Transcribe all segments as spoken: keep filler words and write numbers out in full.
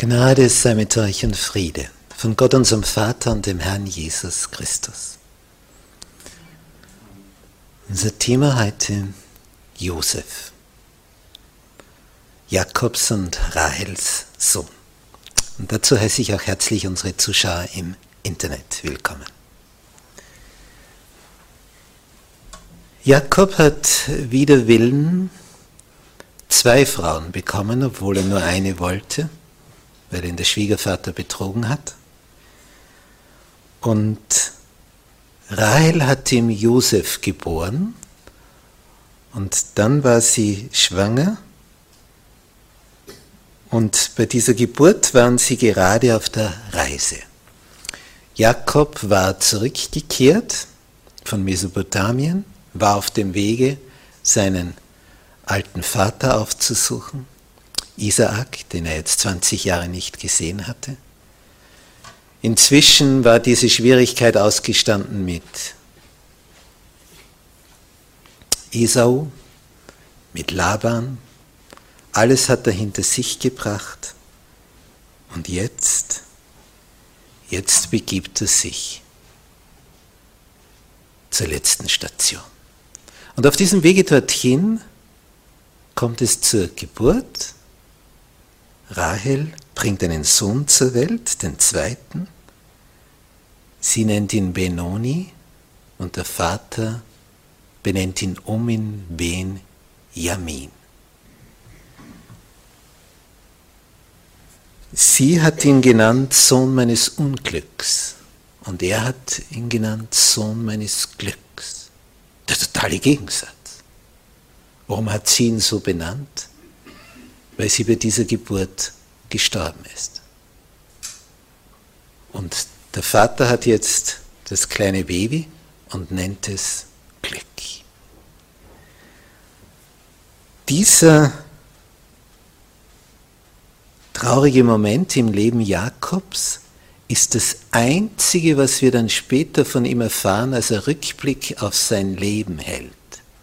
Gnade sei mit euch und Friede von Gott unserem Vater und dem Herrn Jesus Christus. Unser Thema heute: Josef, Jakobs und Rahels Sohn. Und dazu heiße ich auch herzlich unsere Zuschauer im Internet willkommen. Jakob hat wider Willen zwei Frauen bekommen, obwohl er nur eine wollte, weil ihn der Schwiegervater betrogen hat. Und Rahel hat ihm Josef geboren und dann war sie schwanger und bei dieser Geburt waren sie gerade auf der Reise. Jakob war zurückgekehrt von Mesopotamien, war auf dem Wege, seinen alten Vater aufzusuchen, Isaak, den er jetzt zwanzig Jahre nicht gesehen hatte. Inzwischen war diese Schwierigkeit ausgestanden mit Esau, mit Laban. Alles hat er hinter sich gebracht. Und jetzt, jetzt begibt er sich zur letzten Station. Und auf diesem Wege dorthin kommt es zur Geburt. Rahel bringt einen Sohn zur Welt, den zweiten. Sie nennt ihn Benoni und der Vater benennt ihn um in Ben-Jamin. Sie hat ihn genannt Sohn meines Unglücks und er hat ihn genannt Sohn meines Glücks. Der totale Gegensatz. Warum hat sie ihn so benannt? Weil sie bei dieser Geburt gestorben ist. Und der Vater hat jetzt das kleine Baby und nennt es Glück. Dieser traurige Moment im Leben Jakobs ist das Einzige, was wir dann später von ihm erfahren, als er Rückblick auf sein Leben hält.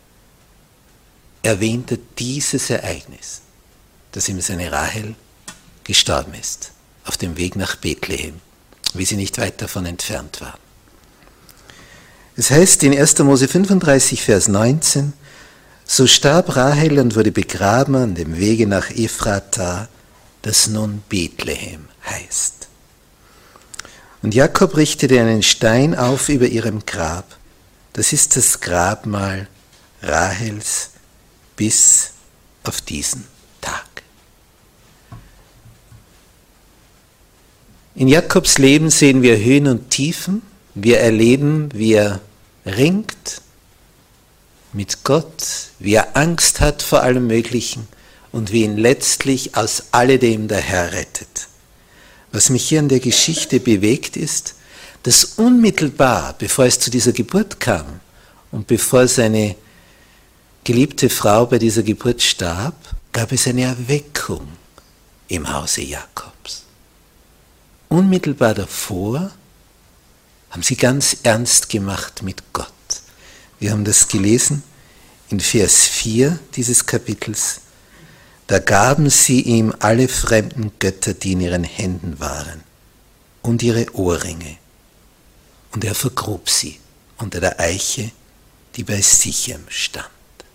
Erwähnt er dieses Ereignis, dass ihm seine Rahel gestorben ist, auf dem Weg nach Bethlehem, wie sie nicht weit davon entfernt war. Es heißt in erster Mose fünfunddreißig, Vers neunzehn, so starb Rahel und wurde begraben an dem Wege nach Ephrata, das nun Bethlehem heißt. Und Jakob richtete einen Stein auf über ihrem Grab. Das ist das Grabmal Rahels bis auf diesen Tag. In Jakobs Leben sehen wir Höhen und Tiefen. Wir erleben, wie er ringt mit Gott, wie er Angst hat vor allem Möglichen und wie ihn letztlich aus alledem der Herr rettet. Was mich hier in der Geschichte bewegt ist, dass unmittelbar, bevor es zu dieser Geburt kam und bevor seine geliebte Frau bei dieser Geburt starb, gab es eine Erweckung im Hause Jakobs. Unmittelbar davor haben sie ganz ernst gemacht mit Gott. Wir haben das gelesen in Vers vier dieses Kapitels. Da gaben sie ihm alle fremden Götter, die in ihren Händen waren, und ihre Ohrringe. Und er vergrub sie unter der Eiche, die bei Sichem stand.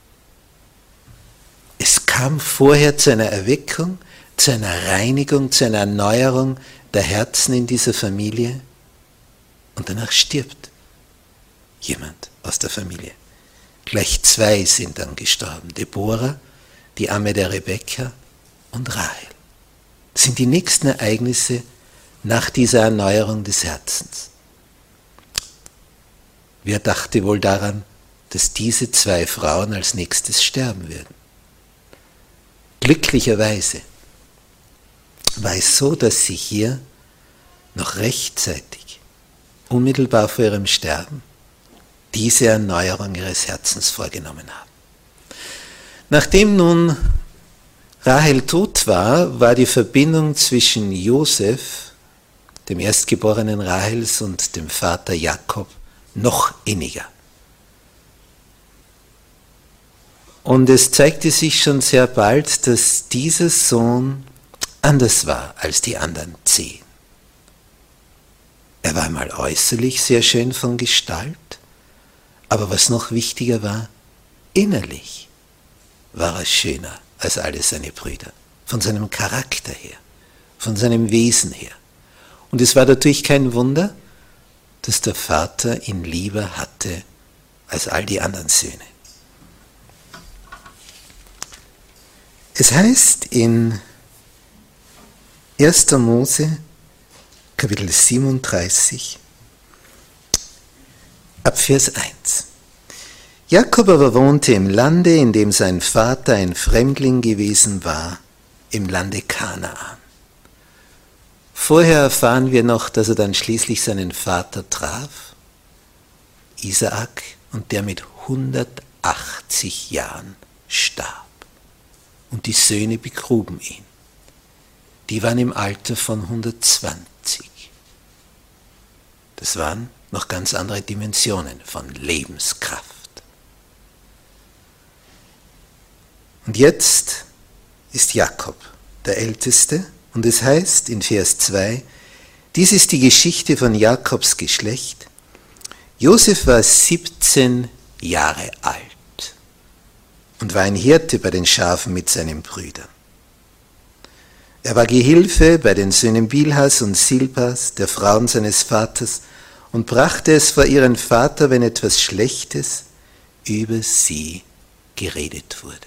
Es kam vorher zu einer Erweckung, zu einer Reinigung, zu einer Erneuerung der Herzen in dieser Familie und danach stirbt jemand aus der Familie. Gleich zwei sind dann gestorben, Deborah, die Amme der Rebekka und Rahel. Das sind die nächsten Ereignisse nach dieser Erneuerung des Herzens. Wer dachte wohl daran, dass diese zwei Frauen als nächstes sterben würden? Glücklicherweise war es so, dass sie hier noch rechtzeitig, unmittelbar vor ihrem Sterben, diese Erneuerung ihres Herzens vorgenommen haben. Nachdem nun Rahel tot war, war die Verbindung zwischen Josef, dem Erstgeborenen Rahels, und dem Vater Jakob noch inniger. Und es zeigte sich schon sehr bald, dass dieser Sohn anders war als die anderen zehn. Er war mal äußerlich sehr schön von Gestalt, aber was noch wichtiger war, innerlich war er schöner als alle seine Brüder, von seinem Charakter her, von seinem Wesen her. Und es war natürlich kein Wunder, dass der Vater ihn lieber hatte als all die anderen Söhne. Es heißt in erster Mose, Kapitel siebenunddreißig, ab Vers eins. Jakob aber wohnte im Lande, in dem sein Vater ein Fremdling gewesen war, im Lande Kanaan. Vorher erfahren wir noch, dass er dann schließlich seinen Vater traf, Isaak, und der mit hundertachtzig Jahren starb. Und die Söhne begruben ihn. Die waren im Alter von hundertzwanzig. Das waren noch ganz andere Dimensionen von Lebenskraft. Und jetzt ist Jakob der Älteste, und es heißt in Vers zwei, dies ist die Geschichte von Jakobs Geschlecht. Josef war siebzehn Jahre alt und war ein Hirte bei den Schafen mit seinen Brüdern. Er war Gehilfe bei den Söhnen Bilhas und Silpas, der Frauen seines Vaters, und brachte es vor ihren Vater, wenn etwas Schlechtes über sie geredet wurde.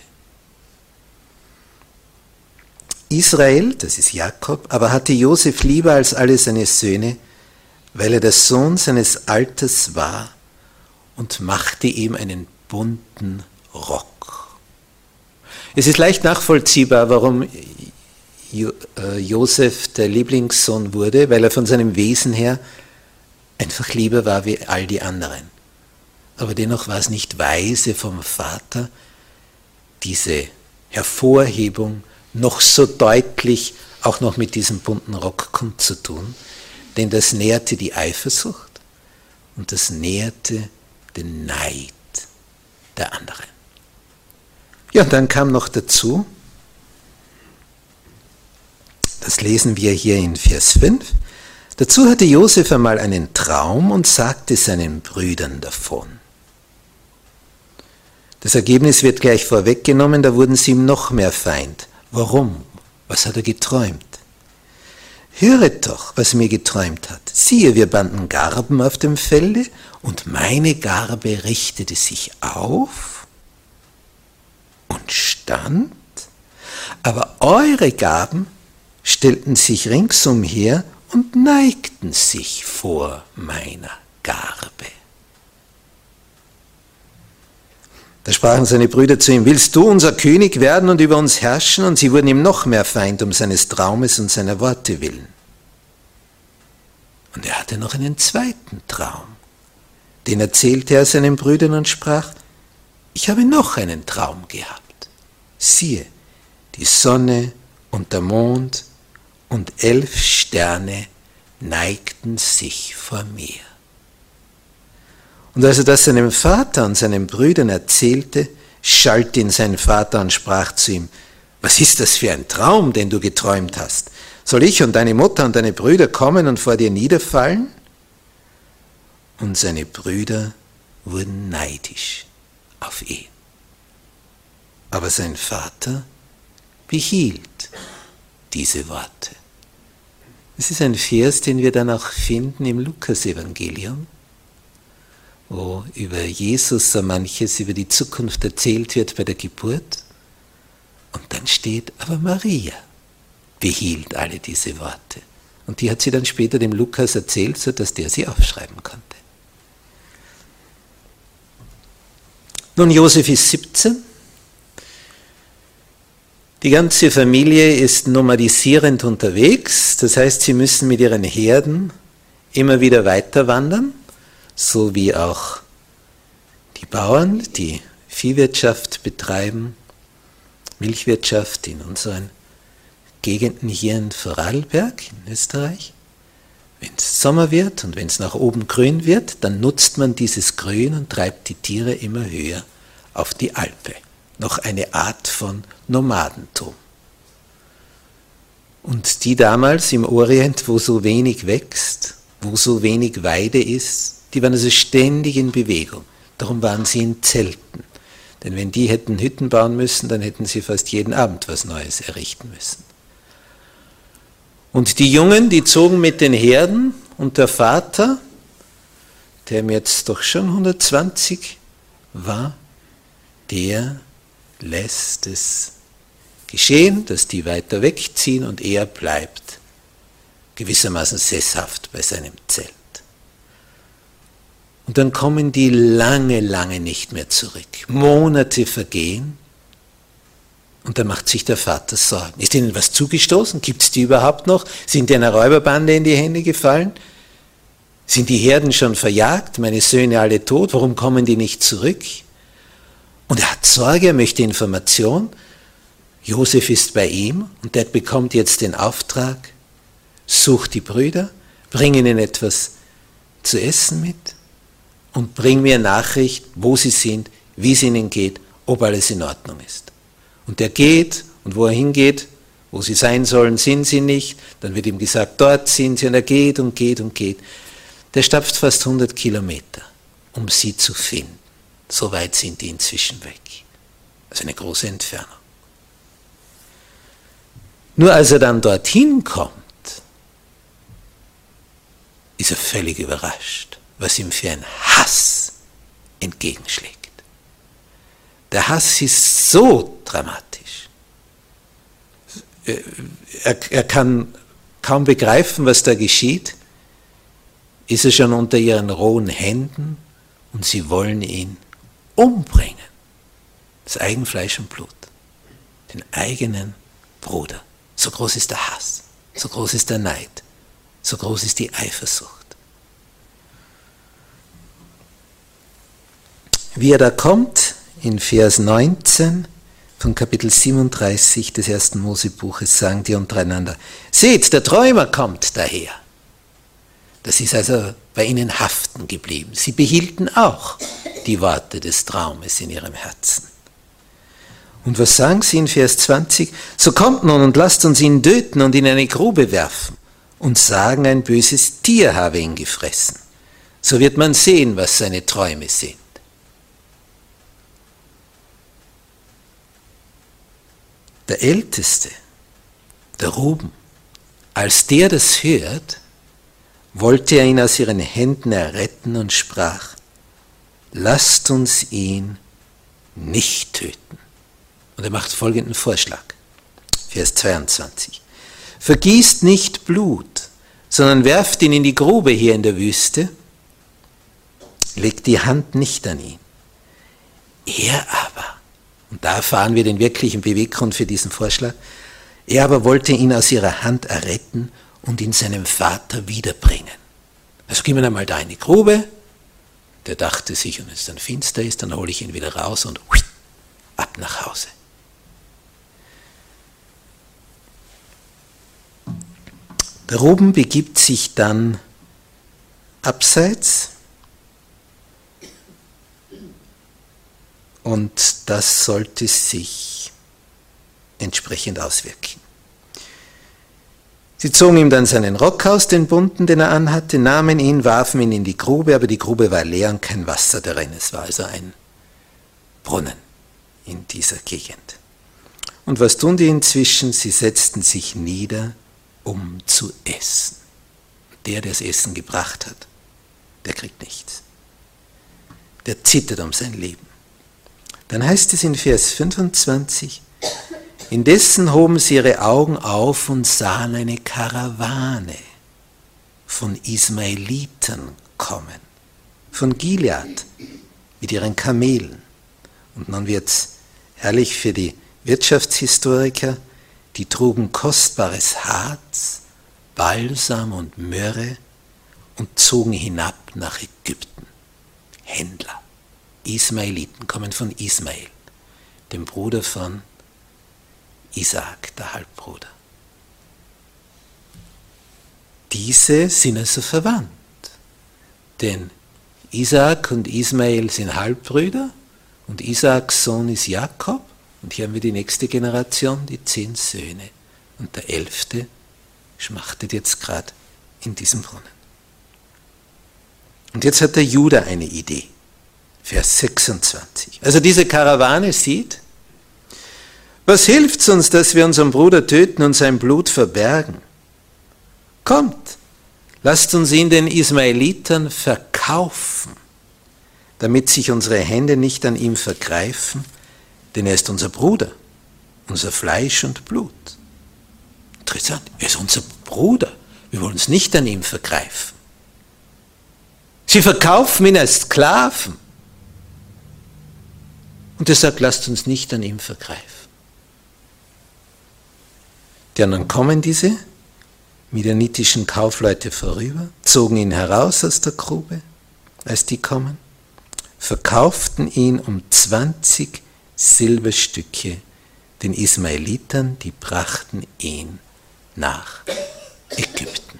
Israel, das ist Jakob, aber hatte Josef lieber als alle seine Söhne, weil er der Sohn seines Alters war, und machte ihm einen bunten Rock. Es ist leicht nachvollziehbar, warum Josef der Lieblingssohn wurde, weil er von seinem Wesen her einfach lieber war wie all die anderen. Aber dennoch war es nicht weise vom Vater, diese Hervorhebung noch so deutlich auch noch mit diesem bunten Rock kundzutun, denn das nährte die Eifersucht und das nährte den Neid der anderen. Ja, und dann kam noch dazu, das lesen wir hier in Vers fünf, dazu hatte Josef einmal einen Traum und sagte seinen Brüdern davon. Das Ergebnis wird gleich vorweggenommen, da wurden sie ihm noch mehr Feind. Warum? Was hat er geträumt? Höret doch, was er mir geträumt hat. Siehe, wir banden Garben auf dem Felde, und meine Garbe richtete sich auf und stand, aber eure Garben stellten sich ringsumher und neigten sich vor meiner Garbe. Da sprachen seine Brüder zu ihm, willst du unser König werden und über uns herrschen? Und sie wurden ihm noch mehr Feind um seines Traumes und seiner Worte willen. Und er hatte noch einen zweiten Traum. Den erzählte er seinen Brüdern und sprach, ich habe noch einen Traum gehabt. Siehe, die Sonne und der Mond und elf Sterne neigten sich vor mir. Und als er das seinem Vater und seinen Brüdern erzählte, schalt ihn sein Vater und sprach zu ihm, was ist das für ein Traum, den du geträumt hast? Soll ich und deine Mutter und deine Brüder kommen und vor dir niederfallen? Und seine Brüder wurden neidisch auf ihn. Aber sein Vater behielt diese Worte. Es ist ein Vers, den wir dann auch finden im Lukas-Evangelium, wo über Jesus so manches über die Zukunft erzählt wird bei der Geburt. Und dann steht, aber Maria behielt alle diese Worte. Und die hat sie dann später dem Lukas erzählt, sodass der sie aufschreiben konnte. Nun, Josef ist siebzehn. Die ganze Familie ist nomadisierend unterwegs. Das heißt, sie müssen mit ihren Herden immer wieder weiter wandern. So wie auch die Bauern, die Viehwirtschaft betreiben, Milchwirtschaft in unseren Gegenden hier in Vorarlberg in Österreich. Wenn es Sommer wird und wenn es nach oben grün wird, dann nutzt man dieses Grün und treibt die Tiere immer höher auf die Alpe. Noch eine Art von Nomadentum. Und die damals im Orient, wo so wenig wächst, wo so wenig Weide ist, die waren also ständig in Bewegung. Darum waren sie in Zelten. Denn wenn die hätten Hütten bauen müssen, dann hätten sie fast jeden Abend was Neues errichten müssen. Und die Jungen, die zogen mit den Herden und der Vater, der ihm jetzt doch schon hundertzwanzig war, der lässt es geschehen, dass die weiter wegziehen und er bleibt gewissermaßen sesshaft bei seinem Zelt. Und dann kommen die lange, lange nicht mehr zurück. Monate vergehen und dann macht sich der Vater Sorgen. Ist ihnen was zugestoßen? Gibt es die überhaupt noch? Sind die einer Räuberbande in die Hände gefallen? Sind die Herden schon verjagt? Meine Söhne alle tot? Warum kommen die nicht zurück? Und er hat Sorge, er möchte Information. Josef ist bei ihm und der bekommt jetzt den Auftrag, such die Brüder, bring ihnen etwas zu essen mit und bring mir Nachricht, wo sie sind, wie es ihnen geht, ob alles in Ordnung ist. Und er geht und wo er hingeht, wo sie sein sollen, sind sie nicht. Dann wird ihm gesagt, dort sind sie und er geht und geht und geht. Der stapft fast hundert Kilometer, um sie zu finden. So weit sind die inzwischen weg. Also eine große Entfernung. Nur als er dann dorthin kommt, ist er völlig überrascht, was ihm für ein Hass entgegenschlägt. Der Hass ist so dramatisch. Er, er kann kaum begreifen, was da geschieht. Ist er schon unter ihren rohen Händen und sie wollen ihn umbringen. Das Eigenfleisch und Blut. Den eigenen Bruder. So groß ist der Hass, so groß ist der Neid, so groß ist die Eifersucht. Wie er da kommt, in Vers neunzehn von Kapitel siebenunddreißig des ersten Mosebuches, sagen die untereinander, seht, der Träumer kommt daher. Das ist also bei ihnen haften geblieben. Sie behielten auch die Worte des Traumes in ihrem Herzen. Und was sagen sie in Vers zwanzig? So kommt nun und lasst uns ihn töten und in eine Grube werfen und sagen, ein böses Tier habe ihn gefressen. So wird man sehen, was seine Träume sind. Der Älteste, der Ruben, als der das hört, wollte er ihn aus ihren Händen erretten und sprach, lasst uns ihn nicht töten. Und er macht folgenden Vorschlag, Vers zweiundzwanzig. Vergießt nicht Blut, sondern werft ihn in die Grube hier in der Wüste, legt die Hand nicht an ihn. Er aber, und da erfahren wir den wirklichen Beweggrund für diesen Vorschlag, er aber wollte ihn aus ihrer Hand erretten und ihn seinem Vater wiederbringen. Also gehen wir einmal da in die Grube, der dachte sich, und wenn es dann finster ist, dann hole ich ihn wieder raus und ab nach Hause. Der Ruben begibt sich dann abseits und das sollte sich entsprechend auswirken. Sie zogen ihm dann seinen Rock aus, den bunten, den er anhatte, nahmen ihn, warfen ihn in die Grube, aber die Grube war leer und kein Wasser darin. Es war also ein Brunnen in dieser Gegend. Und was tun die inzwischen? Sie setzten sich nieder, um zu essen. Der, der das Essen gebracht hat, der kriegt nichts. Der zittert um sein Leben. Dann heißt es in Vers fünfundzwanzig, indessen hoben sie ihre Augen auf und sahen eine Karawane von Ismaeliten kommen, von Gilead mit ihren Kamelen. Und nun wird es herrlich für die Wirtschaftshistoriker, die trugen kostbares Harz, Balsam und Myrrhe und zogen hinab nach Ägypten. Händler, Ismaeliten, kommen von Ismael, dem Bruder von Isaak, der Halbbruder. Diese sind also verwandt, denn Isaak und Ismael sind Halbbrüder und Isaaks Sohn ist Jakob. Und hier haben wir die nächste Generation, die zehn Söhne. Und der elfte schmachtet jetzt gerade in diesem Brunnen. Und jetzt hat der Judah eine Idee. Vers sechsundzwanzig. Also diese Karawane sieht, was hilft es uns, dass wir unseren Bruder töten und sein Blut verbergen? Kommt, lasst uns ihn den Ismaelitern verkaufen, damit sich unsere Hände nicht an ihm vergreifen, denn er ist unser Bruder, unser Fleisch und Blut. Interessant, er ist unser Bruder, wir wollen uns nicht an ihm vergreifen. Sie verkaufen ihn als Sklaven. Und er sagt, lasst uns nicht an ihm vergreifen. Ja, und dann kommen diese midianitischen Kaufleute vorüber, zogen ihn heraus aus der Grube, als die kommen, verkauften ihn um zwanzig Silberstücke den Ismaelitern, die brachten ihn nach Ägypten.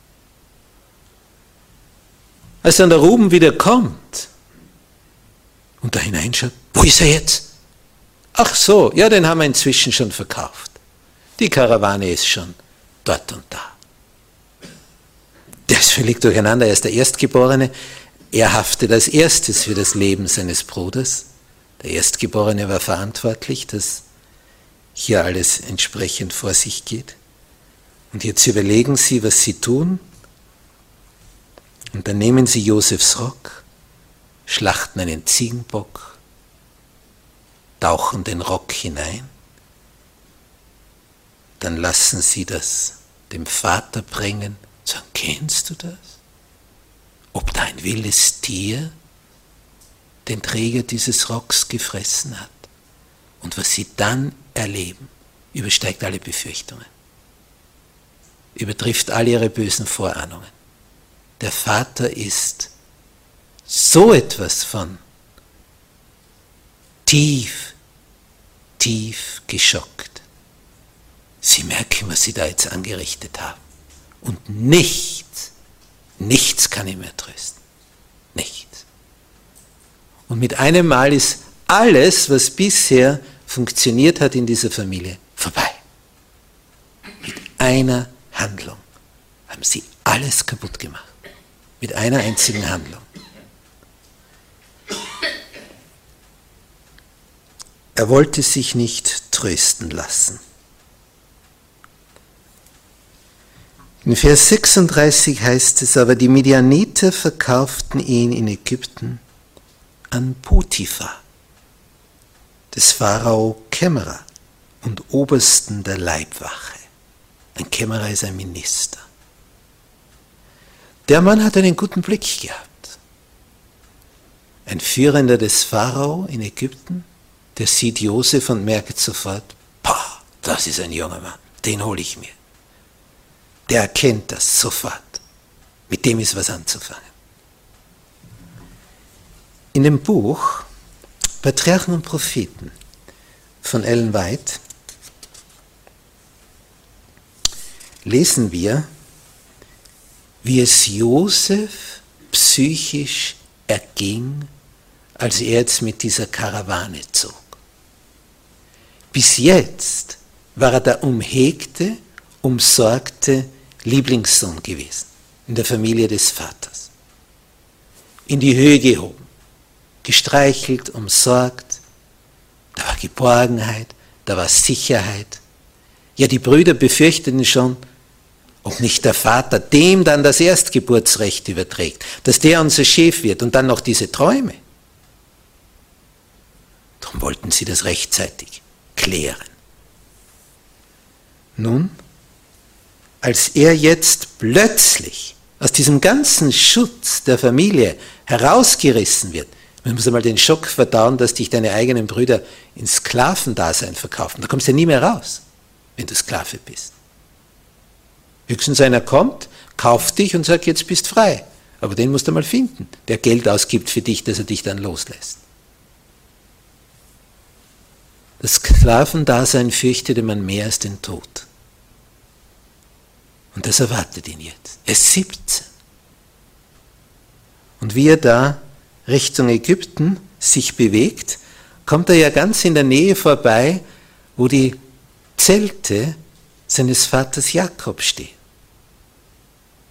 Als dann der Ruben wieder kommt und da hineinschaut, wo ist er jetzt? Ach so, ja, den haben wir inzwischen schon verkauft. Die Karawane ist schon dort und da. Der ist völlig durcheinander, er ist der Erstgeborene. Er haftet als erstes für das Leben seines Bruders. Der Erstgeborene war verantwortlich, dass hier alles entsprechend vor sich geht. Und jetzt überlegen sie, was sie tun. Und dann nehmen sie Josefs Rock, schlachten einen Ziegenbock, tauchen den Rock hinein. Dann lassen sie das dem Vater bringen, sagen, kennst du das? Ob da ein wildes Tier den Träger dieses Rocks gefressen hat? Und was sie dann erleben, übersteigt alle Befürchtungen, übertrifft all ihre bösen Vorahnungen. Der Vater ist so etwas von tief, tief geschockt. Sie merken, was sie da jetzt angerichtet haben. Und nichts, nichts kann ihn mehr trösten. Nichts. Und mit einem Mal ist alles, was bisher funktioniert hat in dieser Familie, vorbei. Mit einer Handlung haben sie alles kaputt gemacht. Mit einer einzigen Handlung. Er wollte sich nicht trösten lassen. In Vers sechsunddreißig heißt es, aber die Midianiter verkauften ihn in Ägypten an Potiphar, des Pharao Kämmerer und Obersten der Leibwache. Ein Kämmerer ist ein Minister. Der Mann hat einen guten Blick gehabt. Ein Führender des Pharao in Ägypten, der sieht Josef und merkt sofort, boah, das ist ein junger Mann, den hole ich mir. Der erkennt das sofort. Mit dem ist was anzufangen. In dem Buch Patriarchen und Propheten von Ellen White lesen wir, wie es Josef psychisch erging, als er jetzt mit dieser Karawane zog. Bis jetzt war er der umhegte, umsorgte Lieblingssohn gewesen in der Familie des Vaters. In die Höhe gehoben, gestreichelt, umsorgt, da war Geborgenheit, da war Sicherheit. Ja, die Brüder befürchteten schon, ob nicht der Vater dem dann das Erstgeburtsrecht überträgt, dass der unser Chef wird und dann noch diese Träume. Darum wollten sie das rechtzeitig klären. Nun, als er jetzt plötzlich aus diesem ganzen Schutz der Familie herausgerissen wird, man muss einmal den Schock verdauen, dass dich deine eigenen Brüder ins Sklavendasein verkaufen. Da kommst du ja nie mehr raus, wenn du Sklave bist. Höchstens einer kommt, kauft dich und sagt, jetzt bist frei. Aber den musst du mal finden, der Geld ausgibt für dich, dass er dich dann loslässt. Das Sklavendasein fürchtete man mehr als den Tod. Und das erwartet ihn jetzt. Er ist siebzehn. Und wie er da Richtung Ägypten sich bewegt, kommt er ja ganz in der Nähe vorbei, wo die Zelte seines Vaters Jakob stehen.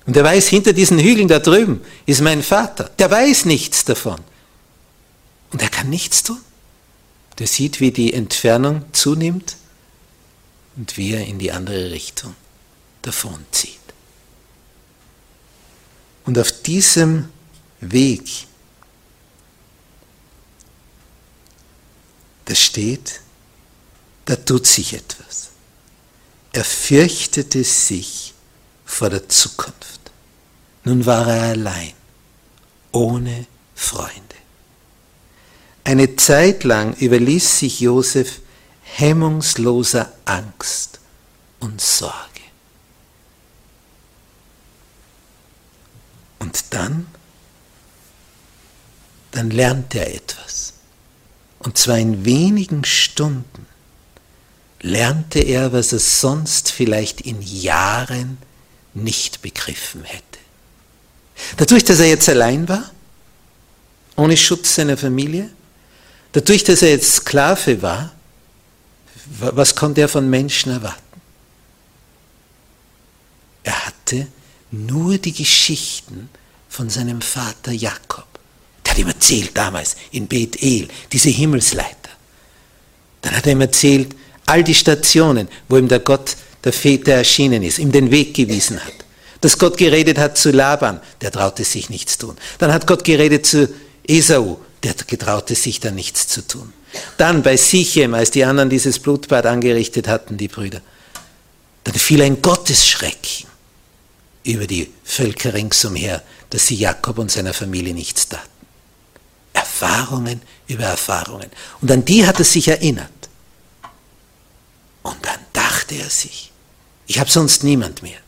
Und er weiß, hinter diesen Hügeln da drüben ist mein Vater. Der weiß nichts davon. Und er kann nichts tun. Der sieht, wie die Entfernung zunimmt und wie er in die andere Richtung davonzieht. Und auf diesem Weg, da steht, da tut sich etwas. Er fürchtete sich vor der Zukunft. Nun war er allein, ohne Freunde. Eine Zeit lang überließ sich Josef hemmungsloser Angst und Sorge. Und dann, dann lernte er etwas. Und zwar in wenigen Stunden lernte er, was er sonst vielleicht in Jahren nicht begriffen hätte. Dadurch, dass er jetzt allein war, ohne Schutz seiner Familie, dadurch, dass er jetzt Sklave war, was konnte er von Menschen erwarten? Er hatte nur die Geschichten von seinem Vater Jakob. Der hat ihm erzählt damals in Bethel, diese Himmelsleiter. Dann hat er ihm erzählt, all die Stationen, wo ihm der Gott der Väter erschienen ist, ihm den Weg gewiesen hat. Dass Gott geredet hat zu Laban, der traute sich nichts tun. Dann hat Gott geredet zu Esau, der getraute sich dann nichts zu tun. Dann bei Sichem, als die anderen dieses Blutbad angerichtet hatten, die Brüder, dann fiel ein Gottesschrecken über die Völker ringsumher, dass sie Jakob und seiner Familie nichts taten. Erfahrungen über Erfahrungen. Und an die hat er sich erinnert. Und dann dachte er sich, ich habe sonst niemand mehr.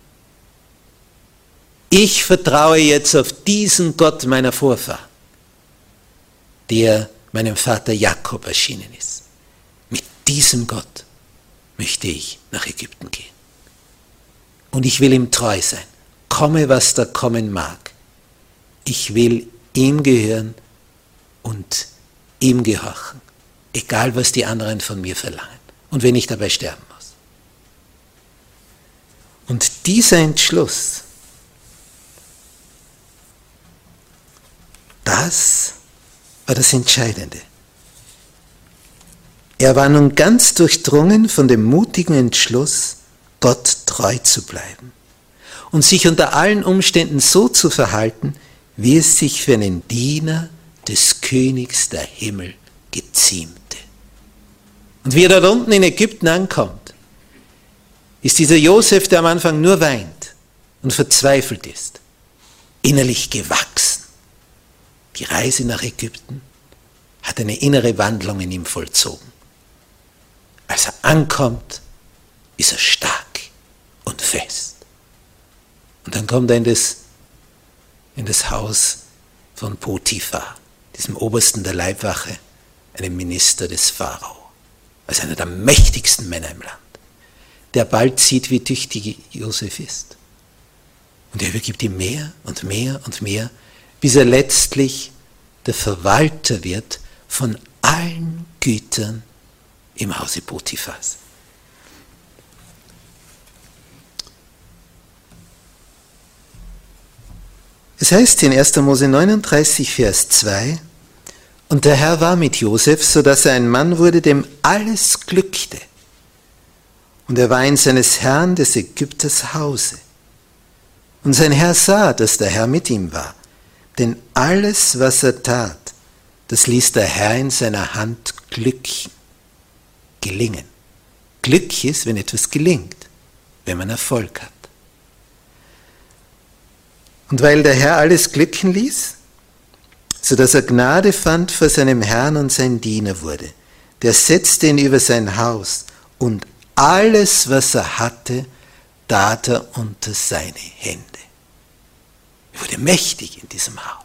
Ich vertraue jetzt auf diesen Gott meiner Vorfahren, der meinem Vater Jakob erschienen ist. Mit diesem Gott möchte ich nach Ägypten gehen. Und ich will ihm treu sein. Komme, was da kommen mag. Ich will ihm gehören und ihm gehorchen. Egal, was die anderen von mir verlangen. Und wenn ich dabei sterben muss. Und dieser Entschluss, das war das Entscheidende. Er war nun ganz durchdrungen von dem mutigen Entschluss, Gott treu zu bleiben und sich unter allen Umständen so zu verhalten, wie es sich für einen Diener des Königs der Himmel geziemte. Und wie er dort unten in Ägypten ankommt, ist dieser Josef, der am Anfang nur weint und verzweifelt ist, innerlich gewachsen. Die Reise nach Ägypten hat eine innere Wandlung in ihm vollzogen. Als er ankommt, ist er stark und fest. Und dann kommt er in das, in das Haus von Potiphar, diesem Obersten der Leibwache, einem Minister des Pharao, als einer der mächtigsten Männer im Land, der bald sieht, wie tüchtig Josef ist. Und er übergibt ihm mehr und mehr und mehr, bis er letztlich der Verwalter wird von allen Gütern im Hause Potiphars. Es heißt in erster Mose neununddreißig, Vers zwei, und der Herr war mit Josef, so dass er ein Mann wurde, dem alles glückte. Und er war in seines Herrn des Ägypters Hause. Und sein Herr sah, dass der Herr mit ihm war. Denn alles, was er tat, das ließ der Herr in seiner Hand glücken, gelingen. Glück ist, wenn etwas gelingt, wenn man Erfolg hat. Und weil der Herr alles glücken ließ, sodass er Gnade fand vor seinem Herrn und sein Diener wurde, der setzte ihn über sein Haus und alles, was er hatte, tat er unter seine Hände. Er wurde mächtig in diesem Haus.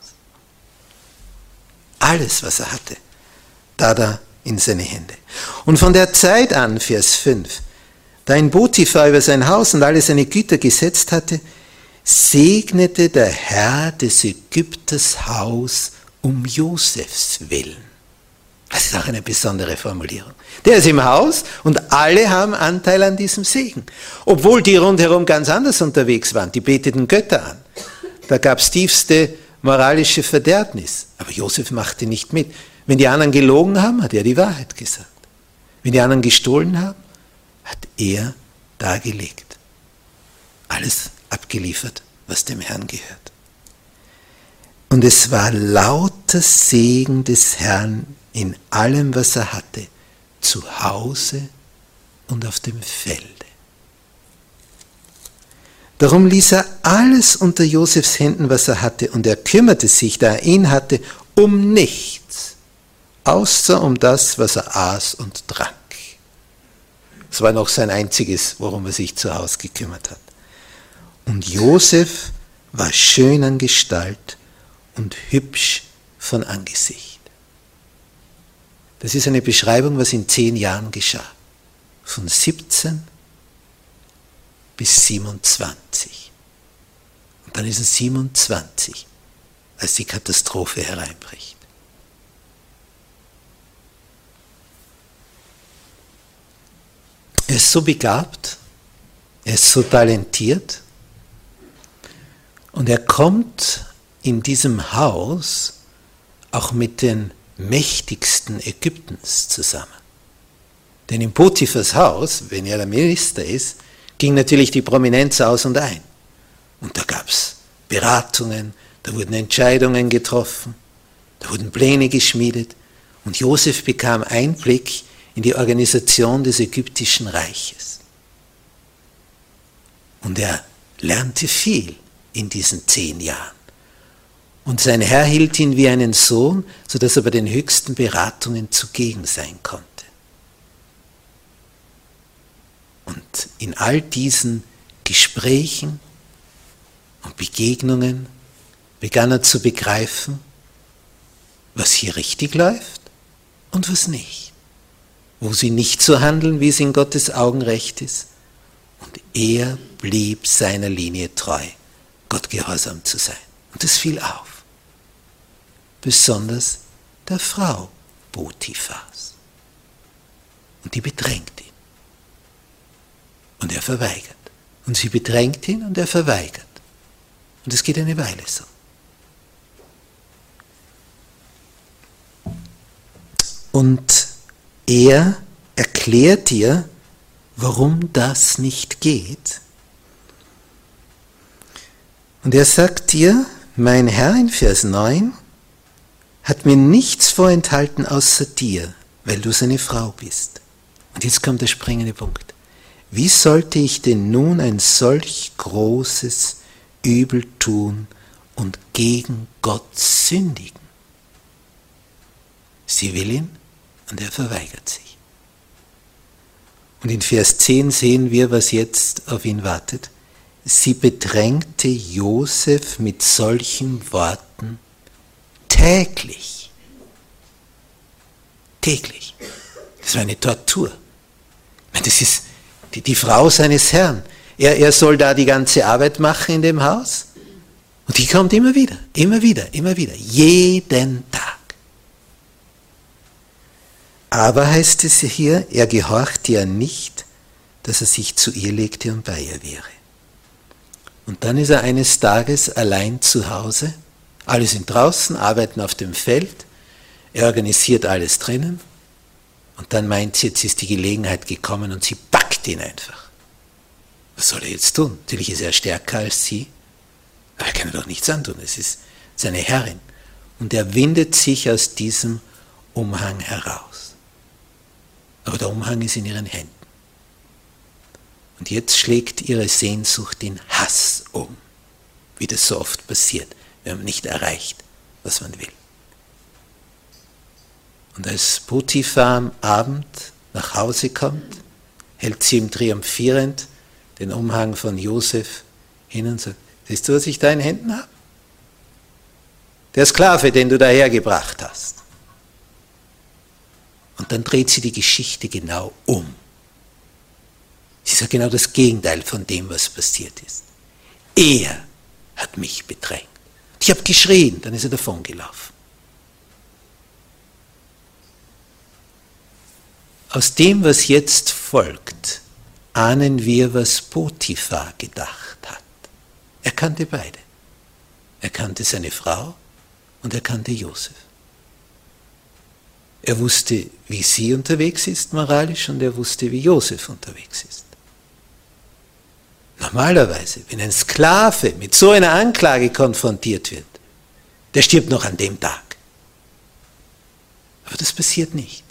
Alles, was er hatte, tat er in seine Hände. Und von der Zeit an, Vers fünf, da ihn Potiphar über sein Haus und alle seine Güter gesetzt hatte, segnete der Herr des Ägypters Haus um Josefs willen. Das ist auch eine besondere Formulierung. Der ist im Haus und alle haben Anteil an diesem Segen. Obwohl die rundherum ganz anders unterwegs waren. Die beteten Götter an. Da gab es tiefste moralische Verderbnis. Aber Josef machte nicht mit. Wenn die anderen gelogen haben, hat er die Wahrheit gesagt. Wenn die anderen gestohlen haben, hat er dargelegt. Alles abgeliefert, was dem Herrn gehört. Und es war lauter Segen des Herrn in allem, was er hatte, zu Hause und auf dem Felde. Darum ließ er alles unter Josefs Händen, was er hatte, und er kümmerte sich, da er ihn hatte, um nichts, außer um das, was er aß und trank. Das war noch sein einziges, worum er sich zu Hause gekümmert hat. Und Josef war schön an Gestalt und hübsch von Angesicht. Das ist eine Beschreibung, was in zehn Jahren geschah. Von siebzehn bis siebenundzwanzig. Und dann ist es siebenundzwanzig, als die Katastrophe hereinbricht. Er ist so begabt, er ist so talentiert und er kommt in diesem Haus auch mit den mächtigsten Ägyptens zusammen. Denn in Potiphars Haus, wenn er der Minister ist, ging natürlich die Prominenz aus und ein. Und da gab es Beratungen, da wurden Entscheidungen getroffen, da wurden Pläne geschmiedet und Josef bekam Einblick in die Organisation des ägyptischen Reiches. Und er lernte viel in diesen zehn Jahren. Und sein Herr hielt ihn wie einen Sohn, sodass er bei den höchsten Beratungen zugegen sein konnte. Und in all diesen Gesprächen und Begegnungen begann er zu begreifen, was hier richtig läuft und was nicht. Wo sie nicht so handeln, wie es in Gottes Augen recht ist. Und er blieb seiner Linie treu, Gott gehorsam zu sein. Und es fiel auf. Besonders der Frau Potiphars. Und die bedrängt ihn. Und er verweigert. Und sie bedrängt ihn und er verweigert. Und es geht eine Weile so. Und er erklärt ihr, warum das nicht geht. Und er sagt ihr, mein Herr in Vers neun hat mir nichts vorenthalten außer dir, weil du seine Frau bist. Und jetzt kommt der springende Punkt. Wie sollte ich denn nun ein solch großes Übel tun und gegen Gott sündigen? Sie will ihn und er verweigert sich. Und in Vers zehn sehen wir, was jetzt auf ihn wartet. Sie bedrängte Josef mit solchen Worten täglich. Täglich. Das war eine Tortur. Das ist die, die Frau seines Herrn. Er, er soll da die ganze Arbeit machen in dem Haus. Und die kommt immer wieder, immer wieder, immer wieder. Jeden Tag. Aber heißt es hier, er gehorchte ja nicht, dass er sich zu ihr legte und bei ihr wäre. Und dann ist er eines Tages allein zu Hause. Alle sind draußen, arbeiten auf dem Feld. Er organisiert alles drinnen. Und dann meint sie, jetzt ist die Gelegenheit gekommen und sie packt ihn einfach. Was soll er jetzt tun? Natürlich ist er stärker als sie. Aber er kann doch nichts antun. Es ist seine Herrin. Und er windet sich aus diesem Umhang heraus. Aber der Umhang ist in ihren Händen. Und jetzt schlägt ihre Sehnsucht in Hass um, wie das so oft passiert, wenn man nicht erreicht, was man will. Und als Potiphar am Abend nach Hause kommt, hält sie ihm triumphierend den Umhang von Josef hin und sagt, siehst du, was ich da in Händen habe? Der Sklave, den du dahergebracht hast. Und dann dreht sie die Geschichte genau um. Sie sagt genau das Gegenteil von dem, was passiert ist. Er hat mich bedrängt. Ich habe geschrien, dann ist er davongelaufen. Aus dem, was jetzt folgt, ahnen wir, was Potiphar gedacht hat. Er kannte beide. Er kannte seine Frau und er kannte Josef. Er wusste, wie sie unterwegs ist moralisch und er wusste, wie Josef unterwegs ist. Normalerweise, wenn ein Sklave mit so einer Anklage konfrontiert wird, der stirbt noch an dem Tag. Aber das passiert nicht.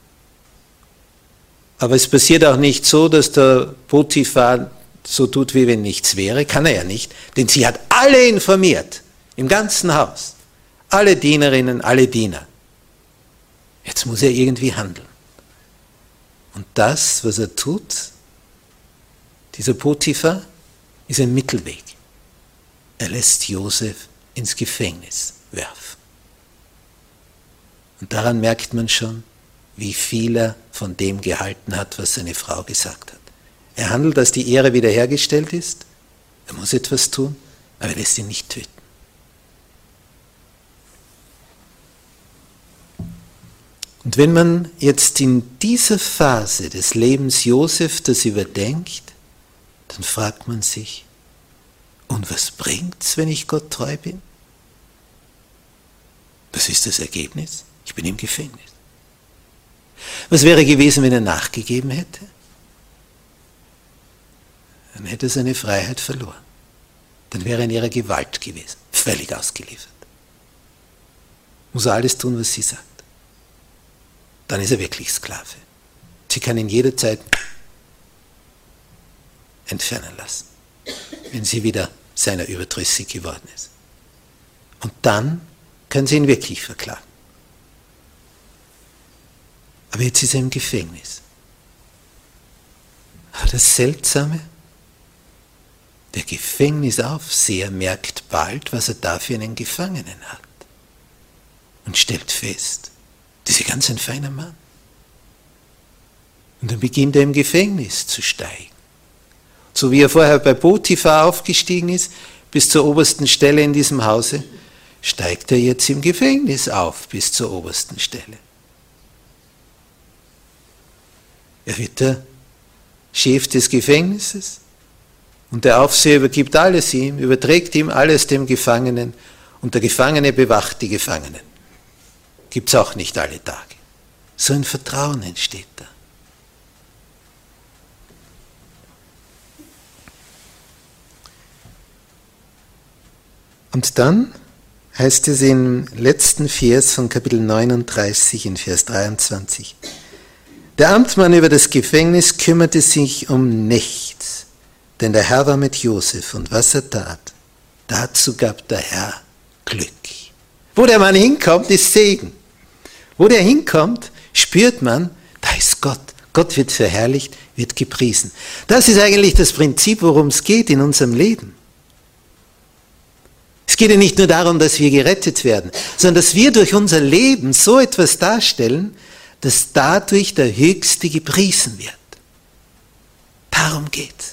Aber es passiert auch nicht so, dass der Potiphar so tut, wie wenn nichts wäre. Kann er ja nicht, denn sie hat alle informiert, im ganzen Haus. Alle Dienerinnen, alle Diener. Jetzt muss er irgendwie handeln. Und das, was er tut, dieser Potiphar, ist ein Mittelweg. Er lässt Josef ins Gefängnis werfen. Und daran merkt man schon, wie viel er von dem gehalten hat, was seine Frau gesagt hat. Er handelt, dass die Ehre wiederhergestellt ist. Er muss etwas tun, aber er lässt ihn nicht töten. Und wenn man jetzt in dieser Phase des Lebens Josef das überdenkt, dann fragt man sich, und was bringt's, wenn ich Gott treu bin? Was ist das Ergebnis? Ich bin im Gefängnis. Was wäre gewesen, wenn er nachgegeben hätte? Dann hätte er seine Freiheit verloren. Dann wäre er in ihrer Gewalt gewesen, völlig ausgeliefert. Muss er alles tun, was sie sagt. Dann ist er wirklich Sklave. Sie kann ihn jederzeit entfernen lassen, wenn sie wieder seiner überdrüssig geworden ist. Und dann kann sie ihn wirklich verklagen. Aber jetzt ist er im Gefängnis. Aber das Seltsame, der Gefängnisaufseher merkt bald, was er da für einen Gefangenen hat. Und stellt fest, das ist ganz ein feiner Mann. Und dann beginnt er im Gefängnis zu steigen. So wie er vorher bei Potiphar aufgestiegen ist, bis zur obersten Stelle in diesem Hause, steigt er jetzt im Gefängnis auf bis zur obersten Stelle. Er wird der Chef des Gefängnisses und der Aufseher übergibt alles ihm, überträgt ihm alles dem Gefangenen und der Gefangene bewacht die Gefangenen. Gibt es auch nicht alle Tage. So ein Vertrauen entsteht da. Und dann heißt es im letzten Vers von Kapitel neununddreißig in Vers dreiundzwanzig, der Amtmann über das Gefängnis kümmerte sich um nichts, denn der Herr war mit Josef und was er tat, dazu gab der Herr Glück. Wo der Mann hinkommt, ist Segen. Wo der hinkommt, spürt man, da ist Gott. Gott wird verherrlicht, wird gepriesen. Das ist eigentlich das Prinzip, worum es geht in unserem Leben. Es geht ja nicht nur darum, dass wir gerettet werden, sondern dass wir durch unser Leben so etwas darstellen, dass dadurch der Höchste gepriesen wird. Darum geht's.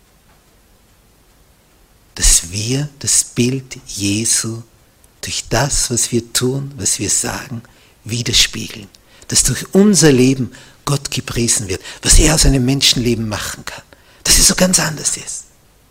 Dass wir das Bild Jesu durch das, was wir tun, was wir sagen, widerspiegeln. Dass durch unser Leben Gott gepriesen wird, was er aus einem Menschenleben machen kann. Dass es so ganz anders ist.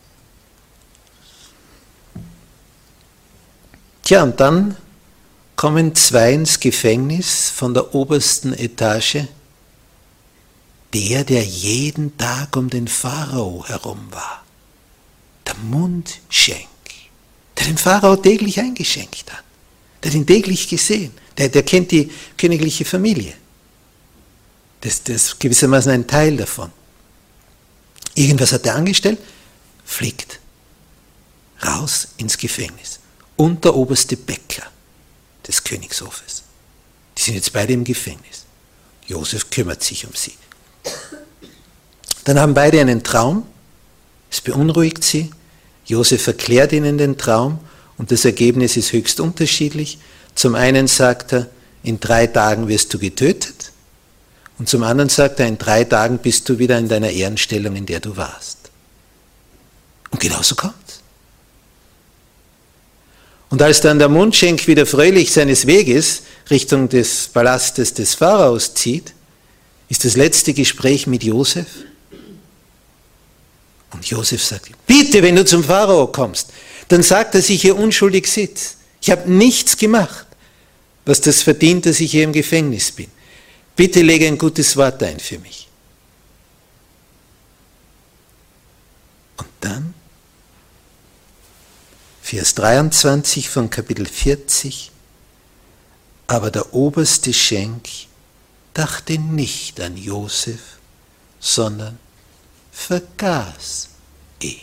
Tja, und dann kommen zwei ins Gefängnis von der obersten Etage. Der, der jeden Tag um den Pharao herum war. Der Mundschenk, der den Pharao täglich eingeschenkt hat. Der hat ihn täglich gesehen. Der, der kennt die königliche Familie. Das, das ist gewissermaßen ein Teil davon. Irgendwas hat er angestellt, fliegt raus ins Gefängnis. Und der oberste Bäcker des Königshofes. Die sind jetzt beide im Gefängnis. Josef kümmert sich um sie. Dann haben beide einen Traum. Es beunruhigt sie. Josef erklärt ihnen den Traum und das Ergebnis ist höchst unterschiedlich. Zum einen sagt er, in drei Tagen wirst du getötet. Und zum anderen sagt er, in drei Tagen bist du wieder in deiner Ehrenstellung, in der du warst. Und genauso kommt's. Und als dann der Mundschenk wieder fröhlich seines Weges Richtung des Palastes des Pharaos zieht, ist das letzte Gespräch mit Josef. Und Josef sagt, bitte, wenn du zum Pharao kommst, dann sagt er, dass ich hier unschuldig sitze. Ich habe nichts gemacht, was das verdient, dass ich hier im Gefängnis bin. Bitte lege ein gutes Wort ein für mich. Und dann, Vers dreiundzwanzig von Kapitel vierzig, aber der oberste Schenk dachte nicht an Josef, sondern vergaß ihn.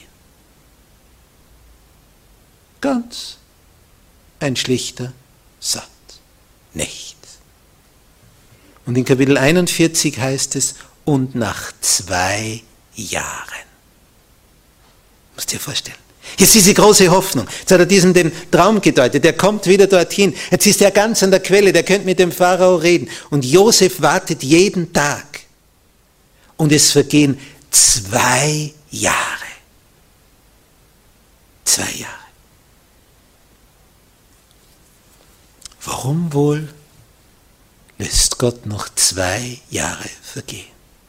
Ganz ein schlichter Satz. Nichts. Und in Kapitel einundvierzig heißt es, und nach zwei Jahren. Musst dir vorstellen. Jetzt diese große Hoffnung. Jetzt hat er diesem den Traum gedeutet. Der kommt wieder dorthin. Jetzt ist er ganz an der Quelle. Der könnte mit dem Pharao reden. Und Josef wartet jeden Tag. Und es vergehen zwei Jahre. Zwei Jahre. Warum wohl lässt Gott noch zwei Jahre vergehen?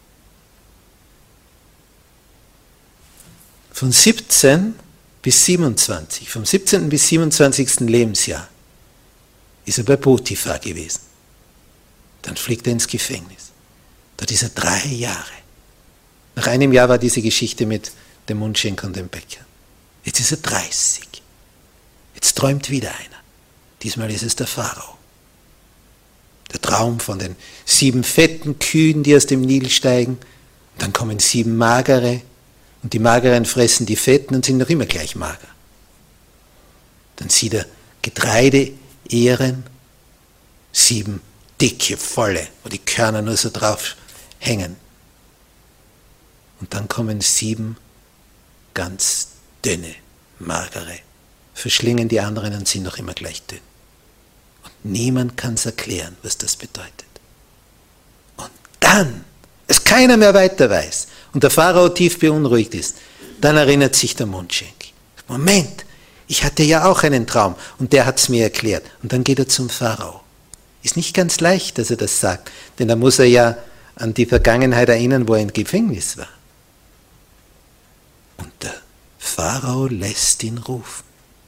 Von siebzehn bis siebenundzwanzig, vom siebzehnten bis siebenundzwanzigsten Lebensjahr ist er bei Potiphar gewesen. Dann fliegt er ins Gefängnis. Dort ist er drei Jahre. Nach einem Jahr war diese Geschichte mit dem Mundschenker und dem Bäcker. Jetzt ist er dreißig. Jetzt träumt wieder einer. Diesmal ist es der Pharao. Der Traum von den sieben fetten Kühen, die aus dem Nil steigen. Und dann kommen sieben magere. Und die Mageren fressen die Fetten und sind noch immer gleich mager. Dann sieht er Getreideähren, sieben dicke, volle, wo die Körner nur so drauf hängen. Und dann kommen sieben ganz dünne, magere, verschlingen die anderen und sind noch immer gleich dünn. Und niemand kann es erklären, was das bedeutet. Und dann, es keiner mehr weiter weiß, und der Pharao tief beunruhigt ist, dann erinnert sich der Mundschenk. Moment, ich hatte ja auch einen Traum und der hat es mir erklärt. Und dann geht er zum Pharao. Ist nicht ganz leicht, dass er das sagt, denn da muss er ja an die Vergangenheit erinnern, wo er im Gefängnis war. Und der Pharao lässt ihn rufen.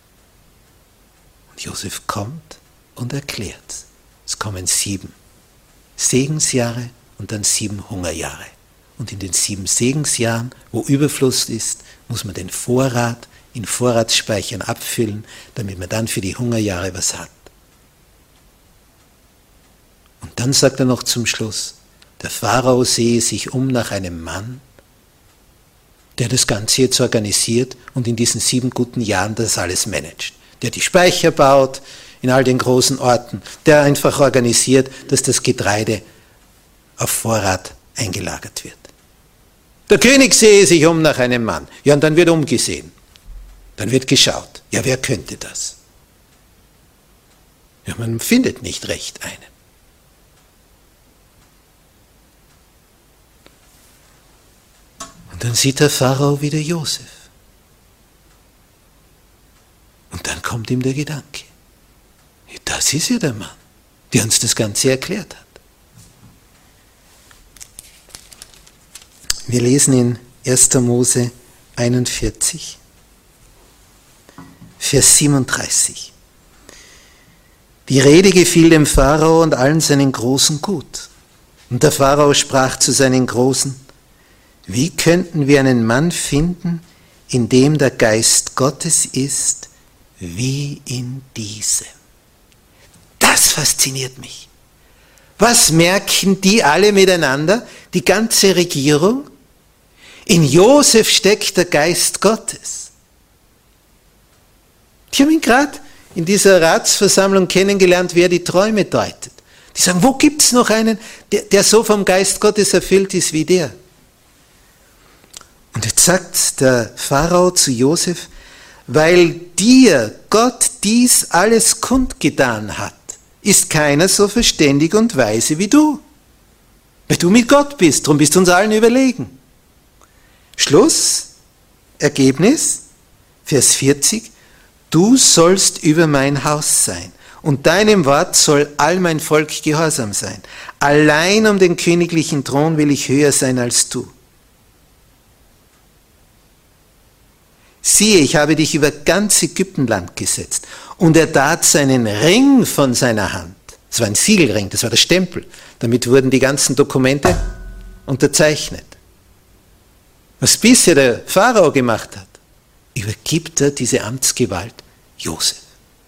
Und Josef kommt und erklärt. Es kommen sieben Segensjahre und dann sieben Hungerjahre. Und in den sieben Segensjahren, wo Überfluss ist, muss man den Vorrat in Vorratsspeichern abfüllen, damit man dann für die Hungerjahre was hat. Und dann sagt er noch zum Schluss, der Pharao sehe sich um nach einem Mann, der das Ganze jetzt organisiert und in diesen sieben guten Jahren das alles managt. Der die Speicher baut in all den großen Orten, der einfach organisiert, dass das Getreide auf Vorrat eingelagert wird. Der König sehe sich um nach einem Mann. Ja, und dann wird umgesehen. Dann wird geschaut. Ja, wer könnte das? Ja, man findet nicht recht einen. Und dann sieht der Pharao wieder Josef. Und dann kommt ihm der Gedanke. Das ist ja der Mann, der uns das Ganze erklärt hat. Wir lesen in erster Mose einundvierzig, Vers siebenunddreißig. Die Rede gefiel dem Pharao und allen seinen Großen gut. Und der Pharao sprach zu seinen Großen, wie könnten wir einen Mann finden, in dem der Geist Gottes ist, wie in diesem? Das fasziniert mich. Was merken die alle miteinander, die ganze Regierung? In Josef steckt der Geist Gottes. Die haben ihn gerade in dieser Ratsversammlung kennengelernt, wer die Träume deutet. Die sagen, wo gibt es noch einen, der, der so vom Geist Gottes erfüllt ist wie der? Und jetzt sagt der Pharao zu Josef, weil dir Gott dies alles kundgetan hat, ist keiner so verständig und weise wie du. Weil du mit Gott bist, darum bist du uns allen überlegen. Schluss, Ergebnis, Vers vierzig, du sollst über mein Haus sein und deinem Wort soll all mein Volk gehorsam sein. Allein um den königlichen Thron will ich höher sein als du. siehe, ich habe dich über ganz Ägyptenland gesetzt. Und er tat seinen Ring von seiner Hand. Das war ein Siegelring, das war der Stempel. Damit wurden die ganzen Dokumente unterzeichnet. Was bisher der Pharao gemacht hat, übergibt er diese Amtsgewalt Josef.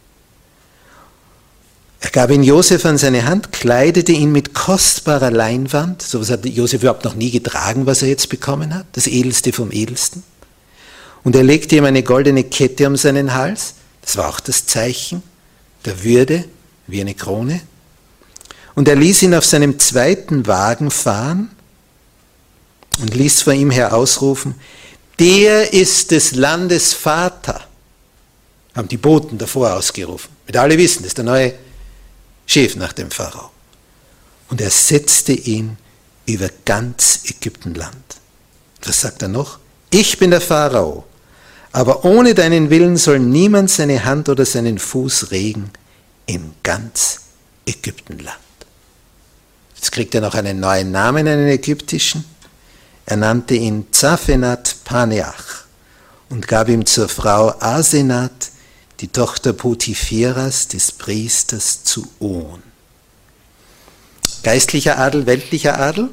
Er gab ihn Josef an seine Hand, kleidete ihn mit kostbarer Leinwand, so etwas hat Josef überhaupt noch nie getragen, was er jetzt bekommen hat, das Edelste vom Edelsten. Und er legte ihm eine goldene Kette um seinen Hals, das war auch das Zeichen der Würde, wie eine Krone. Und er ließ ihn auf seinem zweiten Wagen fahren und ließ vor ihm her ausrufen, der ist des Landes Vater, haben die Boten davor ausgerufen. Mit alle wissen, das ist der neue Chef nach dem Pharao. Und er setzte ihn über ganz Ägyptenland. Was sagt er noch? Ich bin der Pharao, aber ohne deinen Willen soll niemand seine Hand oder seinen Fuß regen in ganz Ägyptenland. Jetzt kriegt er noch einen neuen Namen, einen ägyptischen. Er nannte ihn Zaphenat Paneach und gab ihm zur Frau Asenat, die Tochter Potipheras, des Priesters zu On. Geistlicher Adel, weltlicher Adel,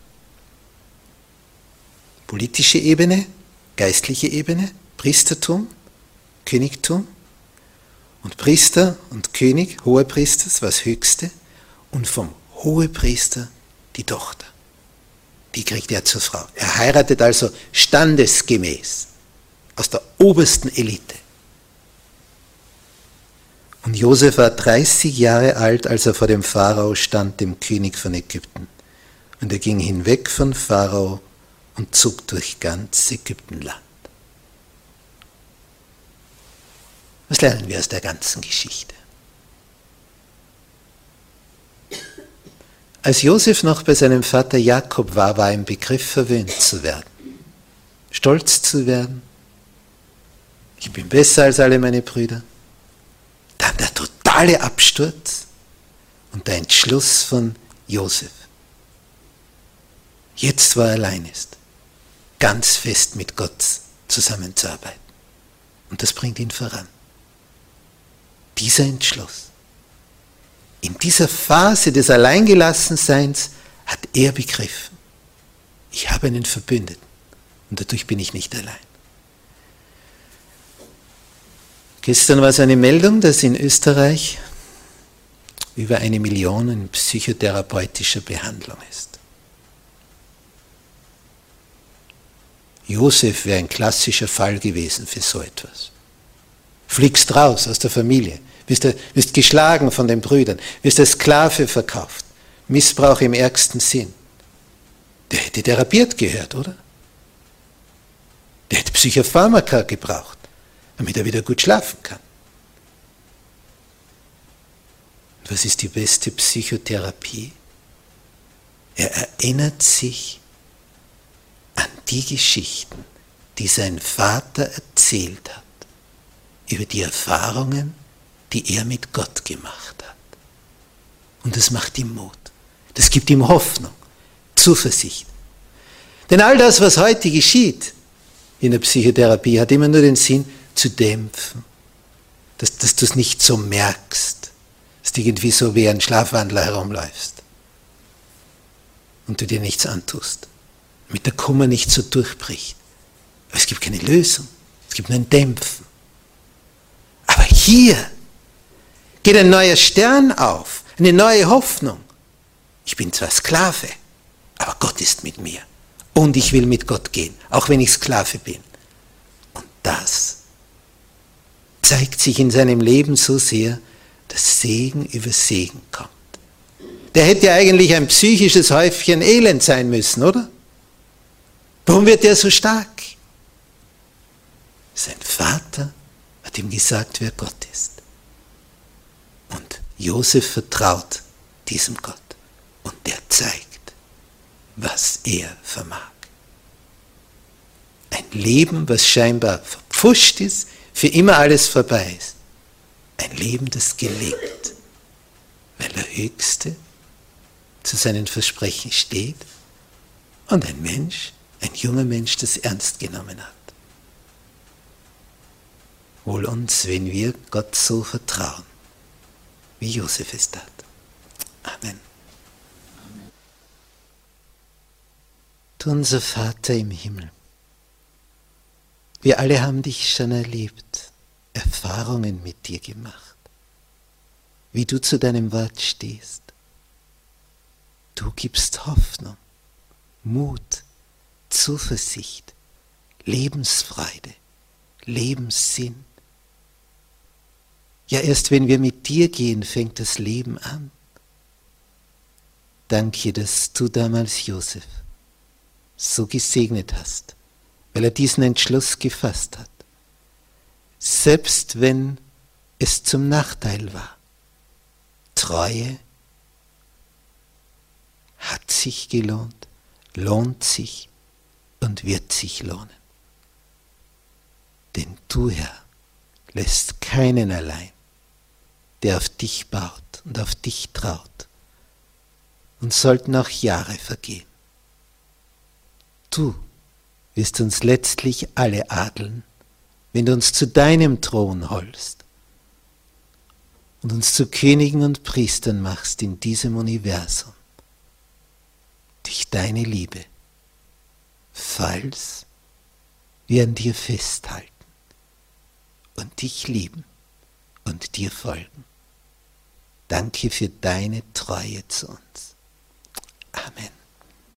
politische Ebene, geistliche Ebene, Priestertum, Königtum und Priester und König, Hohepriester, das war das Höchste, und vom Hohepriester die Tochter. Die kriegt er zur Frau. Er heiratet also standesgemäß aus der obersten Elite. Und Josef war dreißig Jahre alt, als er vor dem Pharao stand, dem König von Ägypten. Und er ging hinweg von Pharao und zog durch ganz Ägyptenland. Was lernen wir aus der ganzen Geschichte? Als Josef noch bei seinem Vater Jakob war, war er im Begriff, verwöhnt zu werden, stolz zu werden. Ich bin besser als alle meine Brüder. Dann der totale Absturz und der Entschluss von Josef. Jetzt, wo er allein ist, ganz fest mit Gott zusammenzuarbeiten. Und das bringt ihn voran. Dieser Entschluss. In dieser Phase des Alleingelassenseins hat er begriffen, ich habe einen Verbündeten und dadurch bin ich nicht allein. Gestern war es eine Meldung, dass in Österreich über eine Million in psychotherapeutischer Behandlung ist. Josef wäre ein klassischer Fall gewesen für so etwas. Fliegst raus aus der Familie, wirst, wirst geschlagen von den Brüdern, wirst als Sklave verkauft. Missbrauch im ärgsten Sinn. Der hätte therapiert gehört, oder? Der hätte Psychopharmaka gebraucht, damit er wieder gut schlafen kann. Und was ist die beste Psychotherapie? Er erinnert sich an die Geschichten, die sein Vater erzählt hat, über die Erfahrungen, die er mit Gott gemacht hat. Und das macht ihm Mut. Das gibt ihm Hoffnung, Zuversicht. Denn all das, was heute geschieht in der Psychotherapie, hat immer nur den Sinn, zu dämpfen, dass, dass du es nicht so merkst, dass du irgendwie so wie ein Schlafwandler herumläufst und du dir nichts antust, damit der Kummer nicht so durchbricht. Aber es gibt keine Lösung, es gibt nur ein Dämpfen. Aber hier geht ein neuer Stern auf, eine neue Hoffnung. Ich bin zwar Sklave, aber Gott ist mit mir und ich will mit Gott gehen, auch wenn ich Sklave bin. Und das zeigt sich in seinem Leben so sehr, dass Segen über Segen kommt. Der hätte ja eigentlich ein psychisches Häufchen Elend sein müssen, oder? Warum wird er so stark? Sein Vater hat ihm gesagt, wer Gott ist. Und Josef vertraut diesem Gott und der zeigt, was er vermag. Ein Leben, was scheinbar verpfuscht ist, für immer alles vorbei ist. Ein Leben, das gelingt, weil der Höchste zu seinen Versprechen steht und ein Mensch, ein junger Mensch, das ernst genommen hat. Wohl uns, wenn wir Gott so vertrauen, wie Josef es tat. Amen. Du, unser Vater im Himmel, wir alle haben dich schon erlebt, Erfahrungen mit dir gemacht, wie du zu deinem Wort stehst. Du gibst Hoffnung, Mut, Zuversicht, Lebensfreude, Lebenssinn. Ja, erst wenn wir mit dir gehen, fängt das Leben an. Danke, dass du damals Josef so gesegnet hast, weil er diesen Entschluss gefasst hat. Selbst wenn es zum Nachteil war. Treue hat sich gelohnt, lohnt sich und wird sich lohnen. Denn du, Herr, lässt keinen allein, der auf dich baut und auf dich traut. Und sollten auch Jahre vergehen. Du wirst uns letztlich alle adeln, wenn du uns zu deinem Thron holst und uns zu Königen und Priestern machst in diesem Universum, durch deine Liebe, falls wir an dir festhalten und dich lieben und dir folgen. Danke für deine Treue zu uns. Amen.